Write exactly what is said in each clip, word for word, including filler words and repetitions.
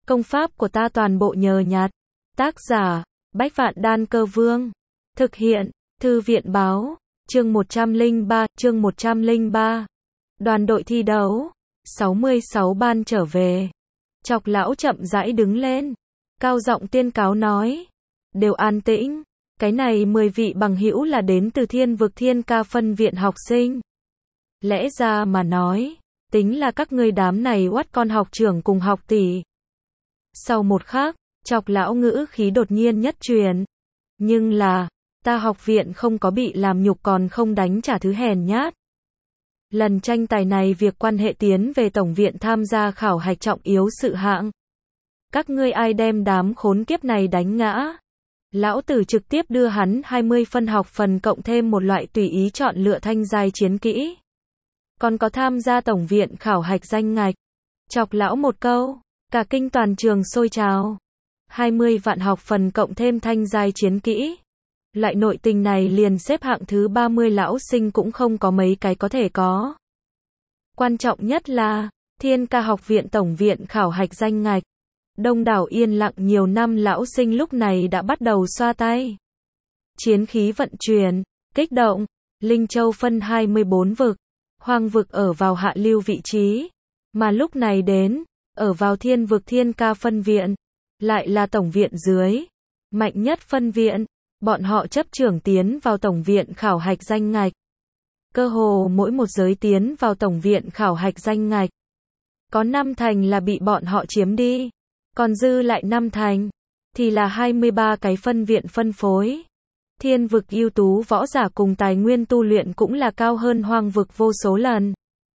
Công pháp của ta toàn bộ nhờ nhặt. Tác giả, Bách Vạn Đan Cơ Vương. Thực hiện, Thư viện Báo. Chương một trăm lẻ ba, chương một trăm lẻ ba. Đoàn đội thi đấu. sáu mươi sáu ban trở về. Chọc lão chậm rãi đứng lên. Cao giọng tuyên cáo nói. Đều an tĩnh. Cái này mười vị bằng hữu là đến từ Thiên Vực Thiên Ca phân viện học sinh. Lẽ ra mà nói, tính là các ngươi đám này oắt con học trưởng cùng học tỷ. Sau một khắc, chọc lão ngữ khí đột nhiên nhất truyền. Nhưng là, ta học viện không có bị làm nhục còn không đánh trả thứ hèn nhát. Lần tranh tài này việc quan hệ tiến về tổng viện tham gia khảo hạch trọng yếu sự hạng. Các ngươi ai đem đám khốn kiếp này đánh ngã? Lão tử trực tiếp đưa hắn hai mươi phân học phần cộng thêm một loại tùy ý chọn lựa thanh giai chiến kỹ. Còn có tham gia tổng viện khảo hạch danh ngạch. Chọc lão một câu, cả kinh toàn trường sôi trào. hai mươi vạn học phần cộng thêm thanh giai chiến kỹ. Loại nội tình này liền xếp hạng thứ ba mươi lão sinh cũng không có mấy cái có thể có. Quan trọng nhất là, Thiên Ca học viện tổng viện khảo hạch danh ngạch. Đông đảo yên lặng nhiều năm lão sinh lúc này đã bắt đầu xoa tay. Chiến khí vận chuyển, kích động, Linh Châu phân hai mươi bốn vực, Hoang vực ở vào hạ lưu vị trí, mà lúc này đến, ở vào Thiên Vực Thiên Ca phân viện, lại là tổng viện dưới, mạnh nhất phân viện, bọn họ chấp trưởng tiến vào tổng viện khảo hạch danh ngạch. Cơ hồ mỗi một giới tiến vào tổng viện khảo hạch danh ngạch, có năm thành là bị bọn họ chiếm đi. Còn dư lại năm thành, thì là hai mươi ba cái phân viện phân phối. Thiên vực ưu tú võ giả cùng tài nguyên tu luyện cũng là cao hơn hoang vực vô số lần.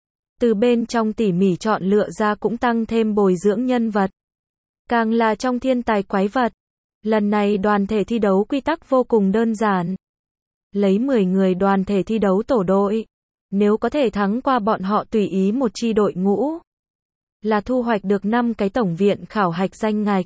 Từ bên trong tỉ mỉ chọn lựa ra cũng tăng thêm bồi dưỡng nhân vật. Càng là trong thiên tài quái vật. Lần này đoàn thể thi đấu quy tắc vô cùng đơn giản. Lấy mười người đoàn thể thi đấu tổ đội. Nếu có thể thắng qua bọn họ tùy ý một chi đội ngũ. Là thu hoạch được năm cái tổng viện khảo hạch danh ngạch.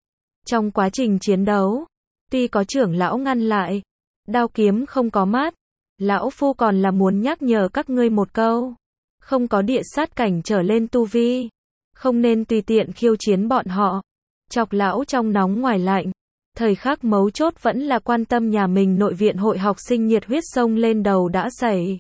Trong quá trình chiến đấu, tuy có trưởng lão ngăn lại, đao kiếm không có mát, lão phu còn là muốn nhắc nhở các ngươi một câu. Không có địa sát cảnh trở lên tu vi, không nên tùy tiện khiêu chiến bọn họ. Chọc lão trong nóng ngoài lạnh, thời khắc mấu chốt vẫn là quan tâm nhà mình nội viện hội học sinh nhiệt huyết sông lên đầu đã xảy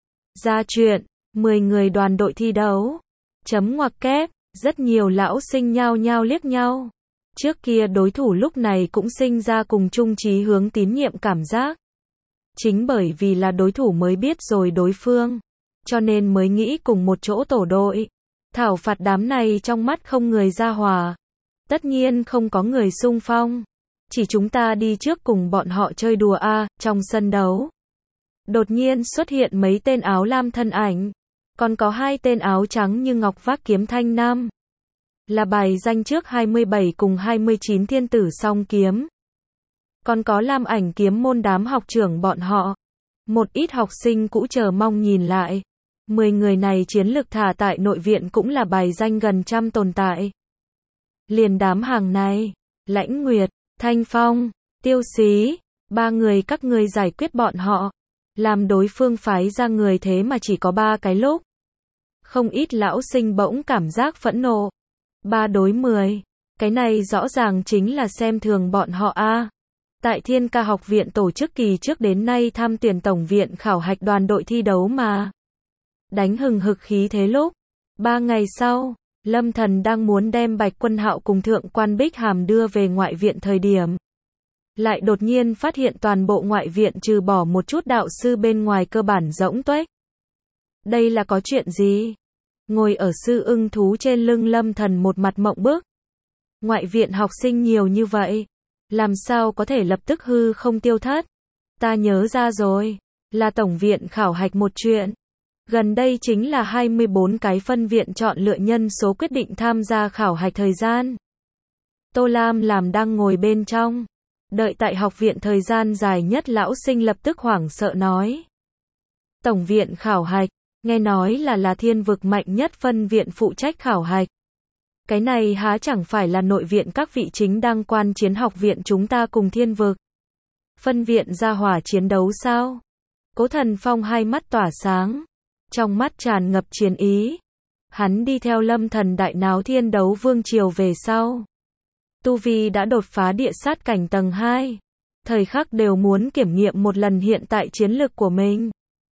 ra chuyện, mười người đoàn đội thi đấu. Chấm ngoặc kép, rất nhiều lão sinh nhao nhao liếc nhau. Trước kia đối thủ lúc này cũng sinh ra cùng chung chí hướng tín nhiệm cảm giác. Chính bởi vì là đối thủ mới biết rồi đối phương, cho nên mới nghĩ cùng một chỗ tổ đội. Thảo phạt đám này trong mắt không người ra hòa. Tất nhiên không có người xung phong. Chỉ chúng ta đi trước cùng bọn họ chơi đùa a. Trong sân đấu. Đột nhiên xuất hiện mấy tên áo lam thân ảnh. Còn có hai tên áo trắng như ngọc vác kiếm thanh nam. Là bài danh trước hai mươi bảy cùng hai mươi chín thiên tử song kiếm. Còn có lam ảnh kiếm môn đám học trưởng bọn họ. Một ít học sinh cũ chờ mong nhìn lại. Mười người này chiến lực thả tại nội viện cũng là bài danh gần trăm tồn tại. Liền đám hàng này, Lãnh Nguyệt, Thanh Phong, Tiêu Xí, ba người các ngươi giải quyết bọn họ. Làm đối phương phái ra người thế mà chỉ có ba cái lúc. Không ít lão sinh bỗng cảm giác phẫn nộ. Ba đối mười. Cái này rõ ràng chính là xem thường bọn họ a. Tại Thiên Ca học viện tổ chức kỳ trước đến nay tham tuyển tổng viện khảo hạch đoàn đội thi đấu mà. Đánh hừng hực khí thế lúc. Ba ngày sau, Lâm Thần đang muốn đem Bạch Quân Hạo cùng Thượng Quan Bích Hàm đưa về ngoại viện thời điểm. Lại đột nhiên phát hiện toàn bộ ngoại viện trừ bỏ một chút đạo sư bên ngoài cơ bản rỗng tuếch. Đây là có chuyện gì? Ngồi ở sư ưng thú trên lưng Lâm Thần một mặt mộng bức. Ngoại viện học sinh nhiều như vậy. Làm sao có thể lập tức hư không tiêu thất? Ta nhớ ra rồi. Là tổng viện khảo hạch một chuyện. Gần đây chính là hai mươi bốn cái phân viện chọn lựa nhân số quyết định tham gia khảo hạch thời gian. Tô Lam làm đang ngồi bên trong. Đợi tại học viện thời gian dài nhất lão sinh lập tức hoảng sợ nói. Tổng viện khảo hạch, nghe nói là là thiên vực mạnh nhất phân viện phụ trách khảo hạch. Cái này há chẳng phải là nội viện các vị chính đang quan chiến học viện chúng ta cùng thiên vực. Phân viện ra hỏa chiến đấu sao? Cố Thần Phong hai mắt tỏa sáng. Trong mắt tràn ngập chiến ý. Hắn đi theo Lâm Thần đại náo Thiên Đấu Vương Triều về sau. Tu Vi đã đột phá địa sát cảnh tầng hai. Thời khắc đều muốn kiểm nghiệm một lần hiện tại chiến lực của mình.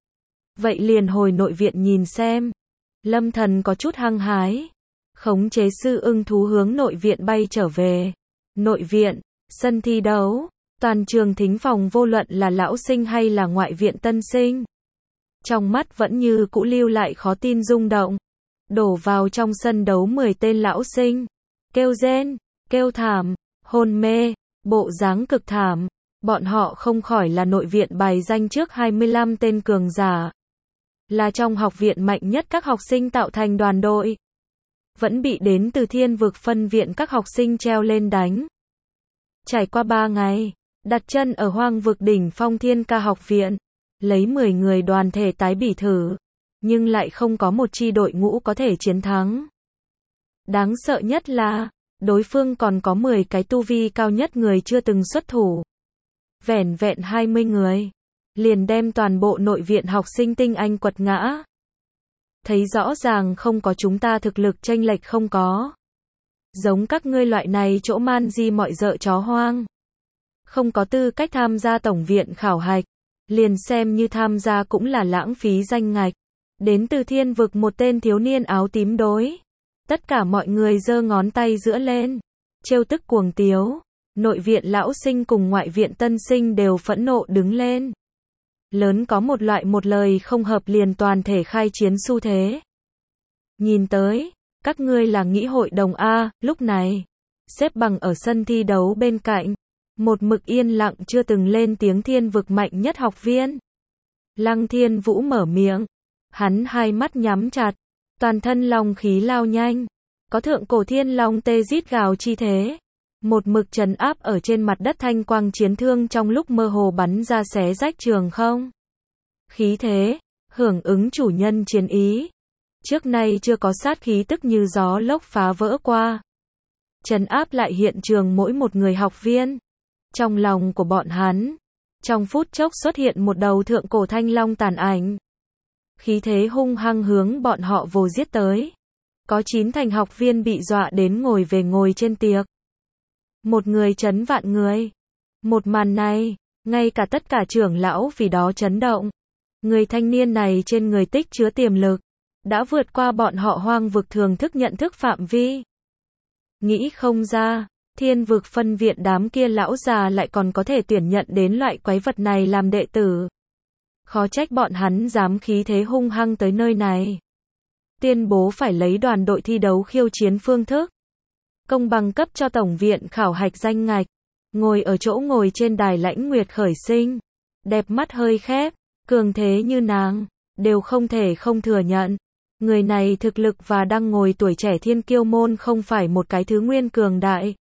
Vậy liền hồi nội viện nhìn xem. Lâm Thần có chút hăng hái. Khống chế sư ưng thú hướng nội viện bay trở về. Nội viện, sân thi đấu, toàn trường thính phòng vô luận là lão sinh hay là ngoại viện tân sinh. Trong mắt vẫn như cũ lưu lại khó tin rung động. Đổ vào trong sân đấu mười tên lão sinh. Kêu rên, kêu thảm, hôn mê, bộ dáng cực thảm. Bọn họ không khỏi là nội viện bài danh trước hai mươi lăm tên cường giả. Là trong học viện mạnh nhất các học sinh tạo thành đoàn đội. Vẫn bị đến từ thiên vực phân viện các học sinh treo lên đánh. Trải qua ba ngày, đặt chân ở hoang vực đỉnh phong thiên ca học viện. Lấy mười người đoàn thể tái bỉ thử. Nhưng lại không có một chi đội ngũ có thể chiến thắng. Đáng sợ nhất là, đối phương còn có mười cái tu vi cao nhất người chưa từng xuất thủ. Vẻn vẹn hai mươi người. Liền đem toàn bộ nội viện học sinh tinh anh quật ngã. Thấy rõ ràng không có chúng ta thực lực chênh lệch không có. Giống các ngươi loại này chỗ man di mọi dợ chó hoang. Không có tư cách tham gia tổng viện khảo hạch. Liền xem như tham gia cũng là lãng phí danh ngạch. Đến từ thiên vực một tên thiếu niên áo tím đối. Tất cả mọi người giơ ngón tay giữa lên. Trêu tức cuồng tiếu. Nội viện lão sinh cùng ngoại viện tân sinh đều phẫn nộ đứng lên. Lớn có một loại một lời không hợp liền toàn thể khai chiến xu thế. Nhìn tới, các ngươi là nghĩ hội đồng A, lúc này. Xếp bằng ở sân thi đấu bên cạnh. Một mực yên lặng chưa từng lên tiếng thiên vực mạnh nhất học viên. Lăng Thiên Vũ mở miệng. Hắn hai mắt nhắm chặt. Toàn thân long khí lao nhanh. Có thượng cổ thiên long tê rít gào chi thế. Một mực trấn áp ở trên mặt đất thanh quang chiến thương trong lúc mơ hồ bắn ra xé rách trường không. Khí thế, hưởng ứng chủ nhân chiến ý. Trước nay chưa có sát khí tức như gió lốc phá vỡ qua. Trấn áp lại hiện trường mỗi một người học viên. Trong lòng của bọn hắn, trong phút chốc xuất hiện một đầu thượng cổ thanh long tàn ảnh. Khí thế hung hăng hướng bọn họ vồ giết tới. Có chín thành học viên bị dọa đến ngồi về ngồi trên tiệc. Một người chấn vạn người. Một màn này, ngay cả tất cả trưởng lão vì đó chấn động. Người thanh niên này trên người tích chứa tiềm lực. Đã vượt qua bọn họ hoang vực thường thức nhận thức phạm vi. Nghĩ không ra, thiên vực phân viện đám kia lão già lại còn có thể tuyển nhận đến loại quái vật này làm đệ tử. Khó trách bọn hắn dám khí thế hung hăng tới nơi này. Tuyên bố phải lấy đoàn đội thi đấu khiêu chiến phương thức. Công bằng cấp cho tổng viện khảo hạch danh ngạch. Ngồi ở chỗ ngồi trên đài Lãnh Nguyệt khởi sinh. Đẹp mắt hơi khép, cường thế như nàng. Đều không thể không thừa nhận. Người này thực lực và đang ngồi tuổi trẻ thiên kiêu môn không phải một cái thứ nguyên cường đại.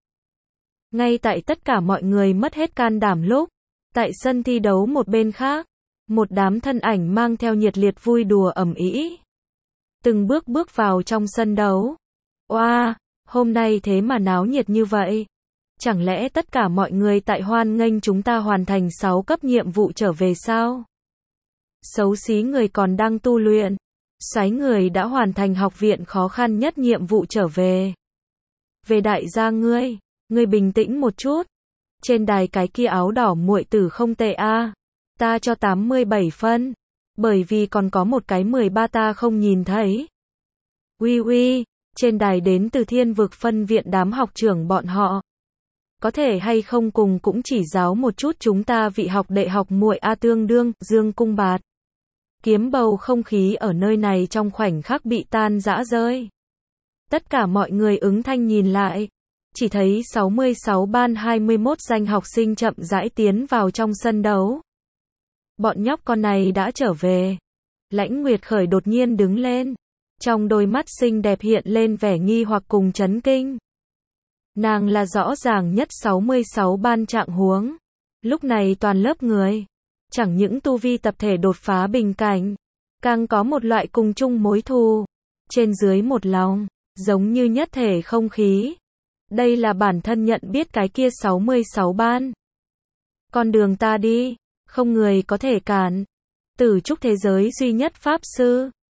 Ngay tại tất cả mọi người mất hết can đảm lúc. Tại sân thi đấu một bên khác. Một đám thân ảnh mang theo nhiệt liệt vui đùa ầm ĩ. Từng bước bước vào trong sân đấu. Oa, hôm nay thế mà náo nhiệt như vậy. Chẳng lẽ tất cả mọi người tại hoan nghênh chúng ta hoàn thành sáu cấp nhiệm vụ trở về sao? Xấu xí người còn đang tu luyện. Xoáy người đã hoàn thành học viện khó khăn nhất nhiệm vụ trở về. Về đại gia ngươi, ngươi bình tĩnh một chút. Trên đài cái kia áo đỏ muội tử không tệ a. Ta cho tám mươi bảy phân. Bởi vì còn có một cái mười ba ta không nhìn thấy. Uy uy, trên đài đến từ thiên vực phân viện đám học trưởng bọn họ. Có thể hay không cùng cũng chỉ giáo một chút chúng ta vị học đệ học muội a tương đương, dương cung bạt. Kiếm bầu không khí ở nơi này trong khoảnh khắc bị tan rã rơi. Tất cả mọi người ứng thanh nhìn lại. Chỉ thấy sáu mươi sáu ban hai mươi mốt danh học sinh chậm rãi tiến vào trong sân đấu. Bọn nhóc con này đã trở về. Lãnh Nguyệt khởi đột nhiên đứng lên. Trong đôi mắt xinh đẹp hiện lên vẻ nghi hoặc cùng chấn kinh. Nàng là rõ ràng nhất sáu mươi sáu ban trạng huống. Lúc này toàn lớp người. Chẳng những tu vi tập thể đột phá bình cảnh. Càng có một loại cùng chung mối thù. Trên dưới một lòng. Giống như nhất thể không khí. Đây là bản thân nhận biết cái kia sáu mươi sáu ban. Con đường ta đi. Không người có thể cản. Tử trúc thế giới duy nhất pháp sư.